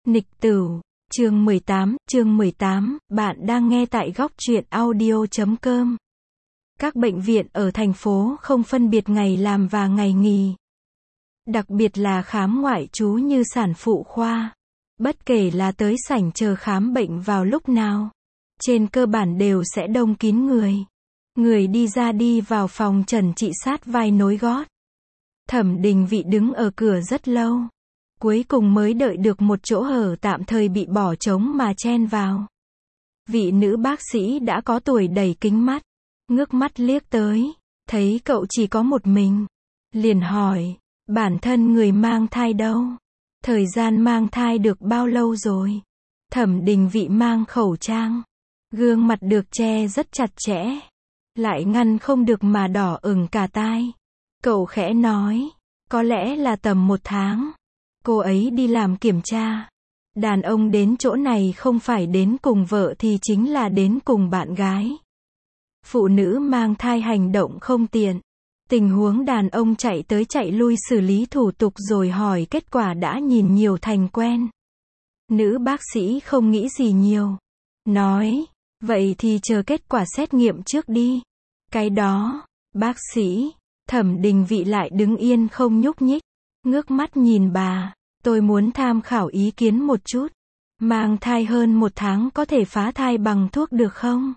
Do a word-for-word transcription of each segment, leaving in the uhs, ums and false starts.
Nịch Tửu, chương mười tám, chương mười tám, bạn đang nghe tại góc truyện audio chấm com. Các bệnh viện ở thành phố không phân biệt ngày làm và ngày nghỉ. Đặc biệt là khám ngoại trú như sản phụ khoa. Bất kể là tới sảnh chờ khám bệnh vào lúc nào, trên cơ bản đều sẽ đông kín người. Người đi ra đi vào phòng trần trị sát vai nối gót. Thẩm Đình Vị đứng ở cửa rất lâu. Cuối cùng mới đợi được một chỗ hở tạm thời bị bỏ trống mà chen vào. Vị nữ bác sĩ đã có tuổi đẩy kính mắt, ngước mắt liếc tới, thấy cậu chỉ có một mình. Liền hỏi, bản thân người mang thai đâu? Thời gian mang thai được bao lâu rồi? Thẩm Đình Vị mang khẩu trang, gương mặt được che rất chặt chẽ, lại ngăn không được mà đỏ ửng cả tai. Cậu khẽ nói, có lẽ là tầm một tháng. Cô ấy đi làm kiểm tra. Đàn ông đến chỗ này không phải đến cùng vợ thì chính là đến cùng bạn gái. Phụ nữ mang thai hành động không tiện. Tình huống đàn ông chạy tới chạy lui xử lý thủ tục rồi hỏi kết quả đã nhìn nhiều thành quen. Nữ bác sĩ không nghĩ gì nhiều. Nói, vậy thì chờ kết quả xét nghiệm trước đi. Cái đó, bác sĩ, Thẩm Đình Vị lại đứng yên không nhúc nhích. Ngước mắt nhìn bà, tôi muốn tham khảo ý kiến một chút. Mang thai hơn một tháng có thể phá thai bằng thuốc được không?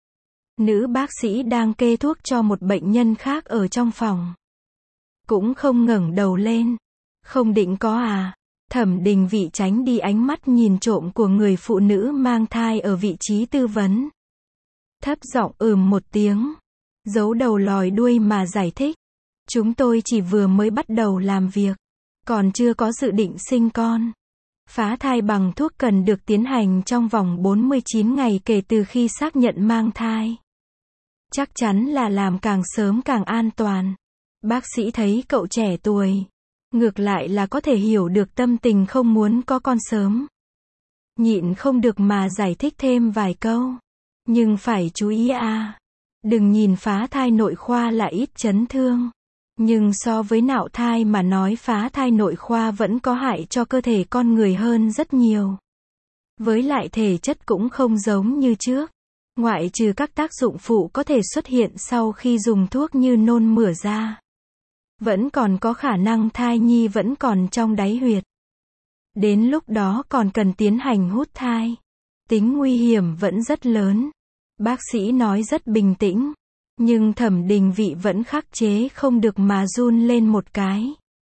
Nữ bác sĩ đang kê thuốc cho một bệnh nhân khác ở trong phòng. Cũng không ngẩng đầu lên. Không định có à? Thẩm Đình Vị tránh đi ánh mắt nhìn trộm của người phụ nữ mang thai ở vị trí tư vấn. Thấp giọng ừm một tiếng. Giấu đầu lòi đuôi mà giải thích. Chúng tôi chỉ vừa mới bắt đầu làm việc. Còn chưa có dự định sinh con. Phá thai bằng thuốc cần được tiến hành trong vòng bốn mươi chín ngày kể từ khi xác nhận mang thai. Chắc chắn là làm càng sớm càng an toàn. Bác sĩ thấy cậu trẻ tuổi. Ngược lại là có thể hiểu được tâm tình không muốn có con sớm. Nhịn không được mà giải thích thêm vài câu. Nhưng phải chú ý à. Đừng nhìn phá thai nội khoa là ít chấn thương. Nhưng so với nạo thai mà nói phá thai nội khoa vẫn có hại cho cơ thể con người hơn rất nhiều. Với lại thể chất cũng không giống như trước. Ngoại trừ các tác dụng phụ có thể xuất hiện sau khi dùng thuốc như nôn mửa ra. Vẫn còn có khả năng thai nhi vẫn còn trong đáy huyệt. Đến lúc đó còn cần tiến hành hút thai. Tính nguy hiểm vẫn rất lớn. Bác sĩ nói rất bình tĩnh. Nhưng Thẩm Đình Vị vẫn khắc chế không được mà run lên một cái.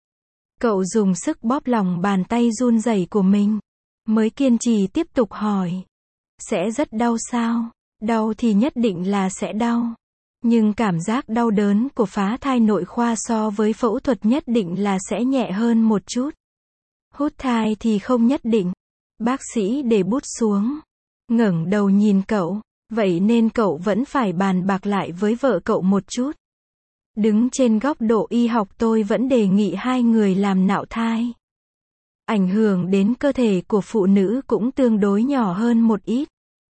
Cậu dùng sức bóp lòng bàn tay run rẩy của mình. Mới kiên trì tiếp tục hỏi. Sẽ rất đau sao? Đau thì nhất định là sẽ đau. Nhưng cảm giác đau đớn của phá thai nội khoa so với phẫu thuật nhất định là sẽ nhẹ hơn một chút. Hút thai thì không nhất định. Bác sĩ để bút xuống. Ngẩng đầu nhìn cậu. Vậy nên cậu vẫn phải bàn bạc lại với vợ cậu một chút. Đứng trên góc độ y học tôi vẫn đề nghị hai người làm nạo thai. Ảnh hưởng đến cơ thể của phụ nữ cũng tương đối nhỏ hơn một ít.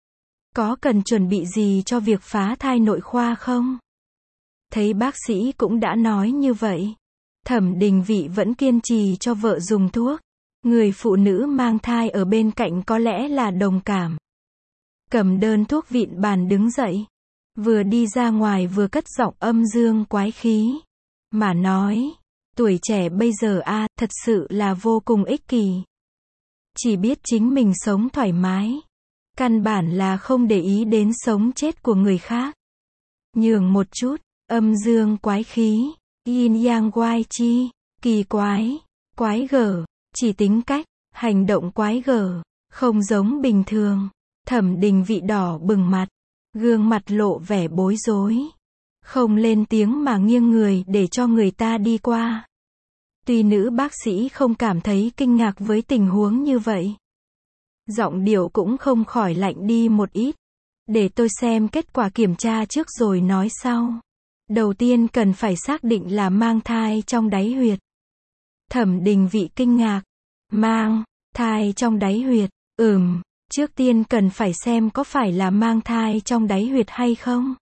Có cần chuẩn bị gì cho việc phá thai nội khoa không? Thấy bác sĩ cũng đã nói như vậy. Thẩm Đình Vị vẫn kiên trì cho vợ dùng thuốc. Người phụ nữ mang thai ở bên cạnh có lẽ là đồng cảm. Cầm đơn thuốc vịn bàn đứng dậy. Vừa đi ra ngoài vừa cất giọng âm dương quái khí. Mà nói, tuổi trẻ bây giờ a à, thật sự là vô cùng ích kỷ. Chỉ biết chính mình sống thoải mái. Căn bản là không để ý đến sống chết của người khác. Nhường một chút, âm dương quái khí, yin yang quái chi, kỳ quái, quái gở, chỉ tính cách, hành động quái gở, không giống bình thường. Thẩm Đình Vị đỏ bừng mặt, gương mặt lộ vẻ bối rối. Không lên tiếng mà nghiêng người để cho người ta đi qua. Tuy nữ bác sĩ không cảm thấy kinh ngạc với tình huống như vậy. Giọng điệu cũng không khỏi lạnh đi một ít. Để tôi xem kết quả kiểm tra trước rồi nói sau. Đầu tiên cần phải xác định là mang thai trong đáy huyệt. Thẩm Đình Vị kinh ngạc. Mang thai trong đáy huyệt, ừm. Trước tiên cần phải xem có phải là mang thai trong đáy huyệt hay không.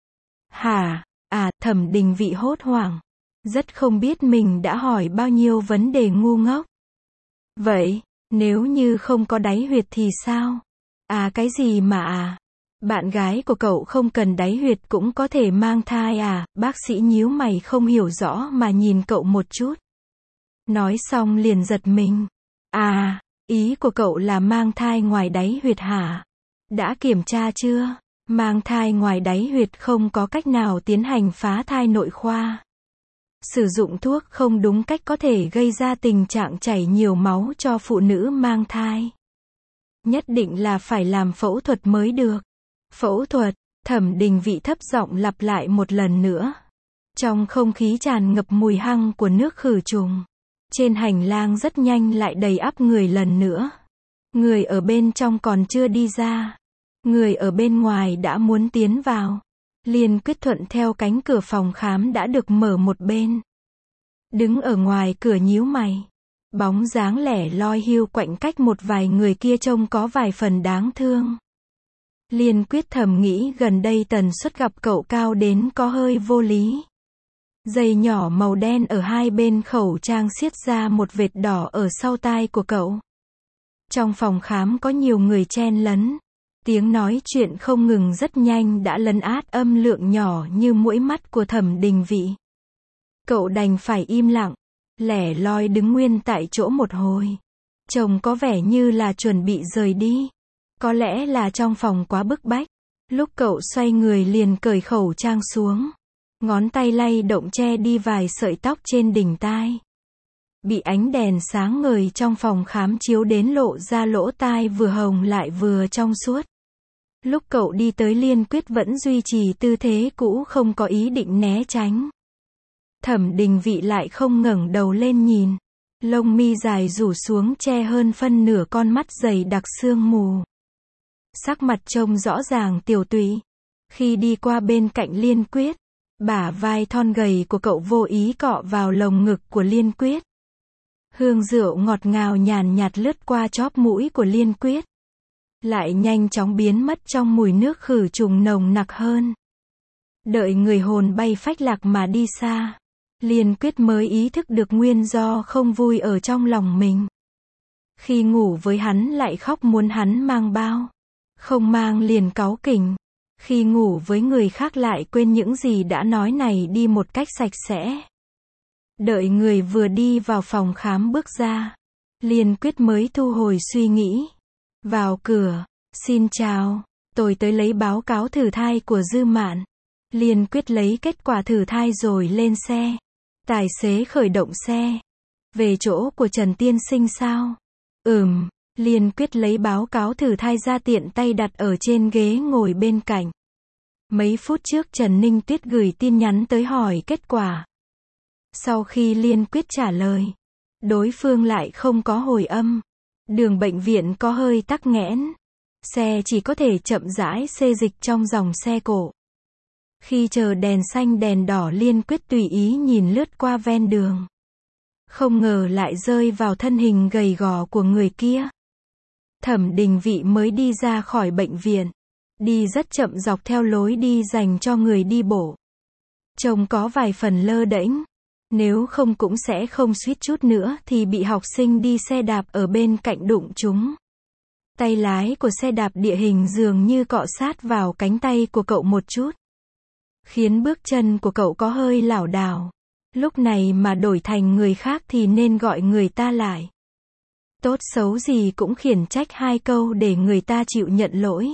Hả? À, Thẩm Đình Vị hốt hoảng. Rất không biết mình đã hỏi bao nhiêu vấn đề ngu ngốc. Vậy, Nếu như không có đáy huyệt thì sao? À cái gì mà à? Bạn gái của cậu không cần đáy huyệt cũng có thể mang thai à? Bác sĩ nhíu mày không hiểu rõ mà nhìn cậu một chút. Nói xong liền giật mình. À, ý của cậu là mang thai ngoài đáy huyệt hả? Đã kiểm tra chưa? Mang thai ngoài đáy huyệt không có cách nào tiến hành phá thai nội khoa. Sử dụng thuốc không đúng cách có thể gây ra tình trạng chảy nhiều máu cho phụ nữ mang thai. Nhất định là phải làm phẫu thuật mới được. Phẫu thuật, Thẩm Đình Vị thấp giọng lặp lại một lần nữa. Trong không khí tràn ngập mùi hăng của nước khử trùng. Trên hành lang rất nhanh lại đầy ắp người lần nữa. Người ở bên trong còn chưa đi ra. Người ở bên ngoài đã muốn tiến vào. Liên Quyết thuận theo cánh cửa phòng khám đã được mở một bên. Đứng ở ngoài cửa nhíu mày. Bóng dáng lẻ loi hiu quạnh cách một vài người kia trông có vài phần đáng thương. Liên Quyết thầm nghĩ gần đây tần suất gặp cậu cao đến có hơi vô lý. Dây nhỏ màu đen ở hai bên khẩu trang siết ra một vệt đỏ ở sau tai của cậu. Trong phòng khám có nhiều người chen lấn. Tiếng nói chuyện không ngừng rất nhanh đã lấn át âm lượng nhỏ như mũi mắt của Thẩm Đình Vị. Cậu đành phải im lặng, lẻ loi đứng nguyên tại chỗ một hồi. Trông có vẻ như là chuẩn bị rời đi. Có lẽ là trong phòng quá bức bách. Lúc cậu xoay người liền cởi khẩu trang xuống. Ngón tay lay động che đi vài sợi tóc trên đỉnh tai. Bị ánh đèn sáng ngời trong phòng khám chiếu đến lộ ra lỗ tai vừa hồng lại vừa trong suốt. Lúc cậu đi tới Liên Quyết vẫn duy trì tư thế cũ không có ý định né tránh. Thẩm Đình Vị lại không ngẩng đầu lên nhìn. Lông mi dài rủ xuống che hơn phân nửa con mắt dày đặc sương mù. Sắc mặt trông rõ ràng tiều tụy. Khi đi qua bên cạnh Liên Quyết, bả vai thon gầy của cậu vô ý cọ vào lồng ngực của Liên Quyết. Hương rượu ngọt ngào nhàn nhạt lướt qua chóp mũi của Liên Quyết. Lại nhanh chóng biến mất trong mùi nước khử trùng nồng nặc hơn. Đợi người hồn bay phách lạc mà đi xa. Liên Quyết mới ý thức được nguyên do không vui ở trong lòng mình. Khi ngủ với hắn lại khóc muốn hắn mang bao. Không mang liền cáu kỉnh. Khi ngủ với người khác lại quên những gì đã nói này đi một cách sạch sẽ. Đợi người vừa đi vào phòng khám bước ra. Liên Quyết mới thu hồi suy nghĩ. Vào cửa, xin chào, tôi tới lấy báo cáo thử thai của Dư Mạn. Liên Quyết lấy kết quả thử thai rồi lên xe. Tài xế khởi động xe. Về chỗ của Trần Tiên Sinh sao? Ừm, Liên Quyết lấy báo cáo thử thai ra tiện tay đặt ở trên ghế ngồi bên cạnh. Mấy phút trước Trần Ninh Tuyết gửi tin nhắn tới hỏi kết quả. Sau khi Liên Quyết trả lời, đối phương lại không có hồi âm. Đường bệnh viện có hơi tắc nghẽn. Xe chỉ có thể chậm rãi xê dịch trong dòng xe cộ. Khi chờ đèn xanh đèn đỏ Liên Quyết tùy ý nhìn lướt qua ven đường. Không ngờ lại rơi vào thân hình gầy gò của người kia. Thẩm Đình Vị mới đi ra khỏi bệnh viện. Đi rất chậm dọc theo lối đi dành cho người đi bộ. Trông có vài phần lơ đễnh. Nếu không cũng sẽ không suýt chút nữa thì bị học sinh đi xe đạp ở bên cạnh đụng chúng. Tay lái của xe đạp địa hình dường như cọ sát vào cánh tay của cậu một chút. Khiến bước chân của cậu có hơi lảo đảo. Lúc này mà đổi thành người khác thì nên gọi người ta lại. Tốt xấu gì cũng khiển trách hai câu để người ta chịu nhận lỗi.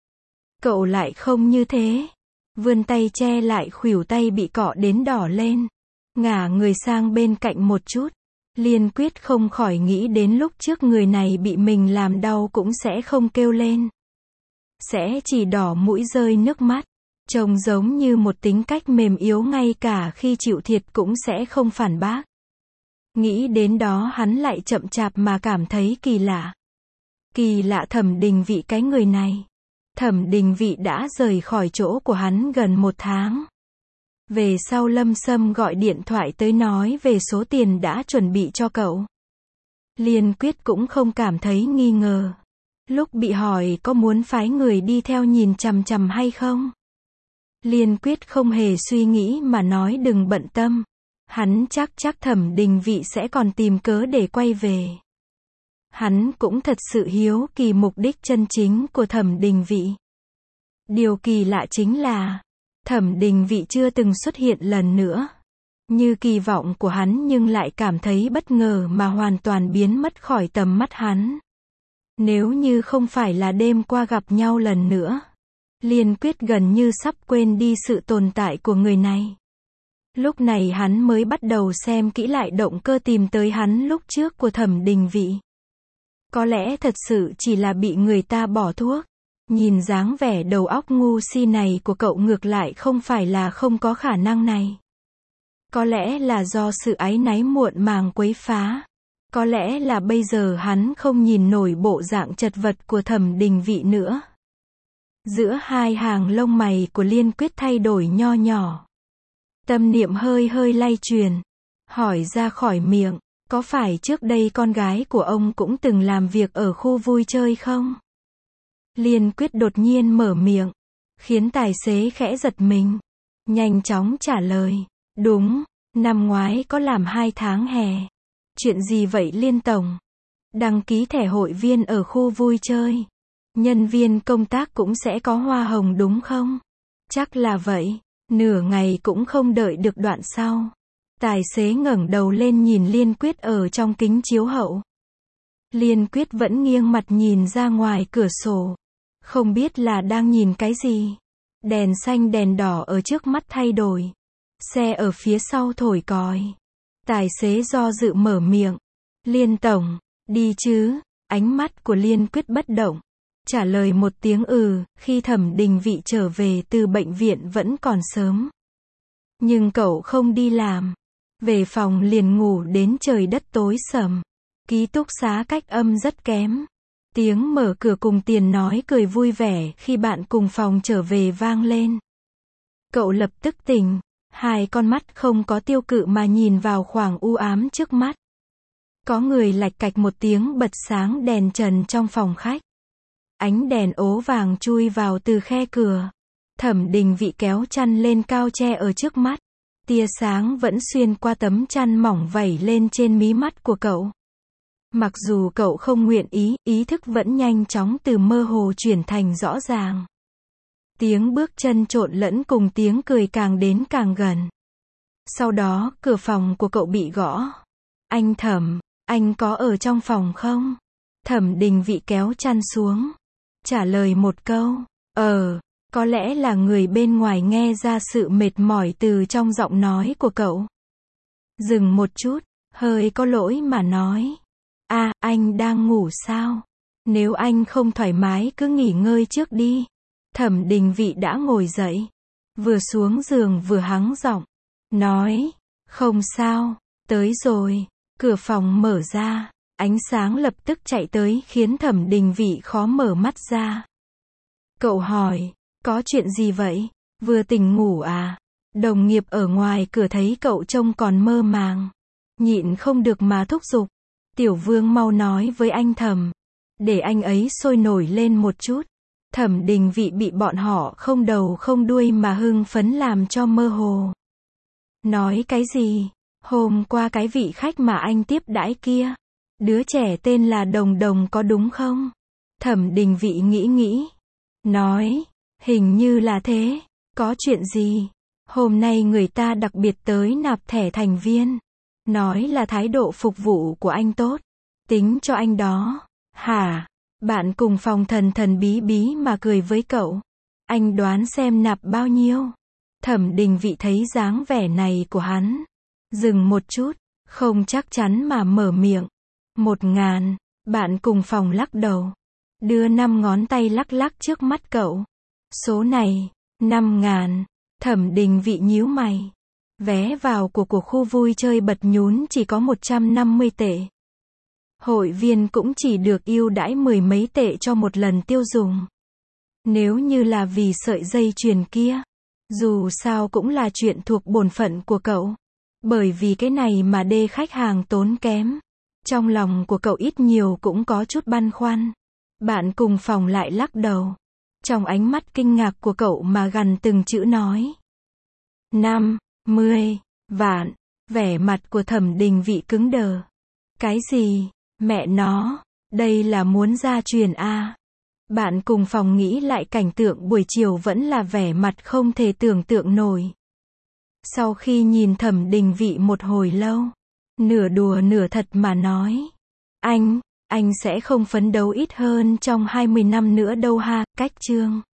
Cậu lại không như thế. Vươn tay che lại khuỷu tay bị cọ đến đỏ lên. Ngả người sang bên cạnh một chút. Liên Quyết không khỏi nghĩ đến lúc trước người này bị mình làm đau cũng sẽ không kêu lên. Sẽ chỉ đỏ mũi rơi nước mắt. Trông giống như một tính cách mềm yếu ngay cả khi chịu thiệt cũng sẽ không phản bác. Nghĩ đến đó hắn lại chậm chạp mà cảm thấy kỳ lạ. Kỳ lạ Thẩm Đình Vị cái người này. Thẩm Đình Vị đã rời khỏi chỗ của hắn gần một tháng. Về sau Lâm Sâm gọi điện thoại tới nói về số tiền đã chuẩn bị cho cậu. Liên Quyết cũng không cảm thấy nghi ngờ. Lúc bị hỏi có muốn phái người đi theo nhìn chằm chằm hay không? Liên Quyết không hề suy nghĩ mà nói đừng bận tâm. Hắn chắc chắc Thẩm Đình Vị sẽ còn tìm cớ để quay về. Hắn cũng thật sự hiếu kỳ mục đích chân chính của Thẩm Đình Vị. Điều kỳ lạ chính là, Thẩm Đình Vị chưa từng xuất hiện lần nữa. Như kỳ vọng của hắn nhưng lại cảm thấy bất ngờ mà hoàn toàn biến mất khỏi tầm mắt hắn. Nếu như không phải là đêm qua gặp nhau lần nữa, Liên Quyết gần như sắp quên đi sự tồn tại của người này. Lúc này hắn mới bắt đầu xem kỹ lại động cơ tìm tới hắn lúc trước của Thẩm Đình Vị. Có lẽ thật sự chỉ là bị người ta bỏ thuốc. Nhìn dáng vẻ đầu óc ngu si này của cậu ngược lại không phải là không có khả năng này. Có lẽ là do sự áy náy muộn màng quấy phá. Có lẽ là bây giờ hắn không nhìn nổi bộ dạng chật vật của Thẩm Đình Vị nữa. Giữa hai hàng lông mày của Liên Quyết thay đổi nho nhỏ. Tâm niệm hơi hơi lay truyền. Hỏi ra khỏi miệng, có phải trước đây con gái của ông cũng từng làm việc ở khu vui chơi không? Liên Quyết đột nhiên mở miệng, khiến tài xế khẽ giật mình. Nhanh chóng trả lời, đúng, năm ngoái có làm hai tháng hè. Chuyện gì vậy Liên Tổng? Đăng ký thẻ hội viên ở khu vui chơi. Nhân viên công tác cũng sẽ có hoa hồng đúng không? Chắc là vậy, nửa ngày cũng không đợi được đoạn sau. Tài xế ngẩng đầu lên nhìn Liên Quyết ở trong kính chiếu hậu. Liên Quyết vẫn nghiêng mặt nhìn ra ngoài cửa sổ. Không biết là đang nhìn cái gì. Đèn xanh đèn đỏ ở trước mắt thay đổi. Xe ở phía sau thổi còi. Tài xế do dự mở miệng. Liên Tổng, đi chứ? Ánh mắt của Liên Quyết bất động. Trả lời một tiếng ừ, khi Thẩm Đình Vị trở về từ bệnh viện vẫn còn sớm. Nhưng cậu không đi làm. Về phòng liền ngủ đến trời đất tối sầm. Ký túc xá cách âm rất kém. Tiếng mở cửa cùng Tiền nói cười vui vẻ khi bạn cùng phòng trở về vang lên. Cậu lập tức tỉnh. Hai con mắt không có tiêu cự mà nhìn vào khoảng u ám trước mắt. Có người lạch cạch một tiếng bật sáng đèn trần trong phòng khách. Ánh đèn ố vàng chui vào từ khe cửa. Thẩm Đình Vị kéo chăn lên cao che ở trước mắt. Tia sáng vẫn xuyên qua tấm chăn mỏng vẩy lên trên mí mắt của cậu. Mặc dù cậu không nguyện ý, ý thức vẫn nhanh chóng từ mơ hồ chuyển thành rõ ràng. Tiếng bước chân trộn lẫn cùng tiếng cười càng đến càng gần. Sau đó, cửa phòng của cậu bị gõ. Anh Thẩm, anh có ở trong phòng không? Thẩm Đình Vị kéo chăn xuống. Trả lời một câu, ờ, có lẽ là người bên ngoài nghe ra sự mệt mỏi từ trong giọng nói của cậu. Dừng một chút, hơi có lỗi mà nói. À, anh đang ngủ sao? Nếu anh không thoải mái cứ nghỉ ngơi trước đi. Thẩm Đình Vị đã ngồi dậy. Vừa xuống giường vừa hắng giọng. Nói, không sao, tới rồi. Cửa phòng mở ra. Ánh sáng lập tức chạy tới khiến Thẩm Đình Vị khó mở mắt ra. Cậu hỏi, có chuyện gì vậy? Vừa tỉnh ngủ à? Đồng nghiệp ở ngoài cửa thấy cậu trông còn mơ màng. Nhịn không được mà thúc giục. Tiểu Vương mau nói với anh Thẩm. Để anh ấy sôi nổi lên một chút. Thẩm Đình Vị bị bọn họ không đầu không đuôi mà hưng phấn làm cho mơ hồ. Nói cái gì? Hôm qua cái vị khách mà anh tiếp đãi kia. Đứa trẻ tên là Đồng Đồng có đúng không? Thẩm Đình Vị nghĩ nghĩ. Nói, hình như là thế. Có chuyện gì? Hôm nay người ta đặc biệt tới nạp thẻ thành viên. Nói là thái độ phục vụ của anh tốt. Tính cho anh đó. Hả? Bạn cùng phòng thần thần bí bí mà cười với cậu. Anh đoán xem nạp bao nhiêu? Thẩm Đình Vị thấy dáng vẻ này của hắn. Dừng một chút. Không chắc chắn mà mở miệng. Một ngàn. Bạn cùng phòng lắc đầu. Đưa năm ngón tay lắc lắc trước mắt cậu. Số này. Năm ngàn. Thẩm Đình Vị nhíu mày. Vé vào của của khu vui chơi bật nhún chỉ có một trăm năm mươi tệ. Hội viên cũng chỉ được ưu đãi mười mấy tệ cho một lần tiêu dùng. Nếu như là vì sợi dây chuyền kia. Dù sao cũng là chuyện thuộc bổn phận của cậu. Bởi vì cái này mà đê khách hàng tốn kém. Trong lòng của cậu ít nhiều cũng có chút băn khoăn. Bạn cùng phòng lại lắc đầu. Trong ánh mắt kinh ngạc của cậu mà gằn từng chữ nói. Năm, mươi, vạn. Vẻ mặt của Thẩm Đình Vị cứng đờ. Cái gì? Mẹ nó. Đây là muốn gia truyền a. Bạn cùng phòng nghĩ lại cảnh tượng buổi chiều vẫn là vẻ mặt không thể tưởng tượng nổi. Sau khi nhìn Thẩm Đình Vị một hồi lâu, nửa đùa nửa thật mà nói. Anh, anh sẽ không phấn đấu ít hơn trong hai mươi năm nữa đâu ha, cách chương.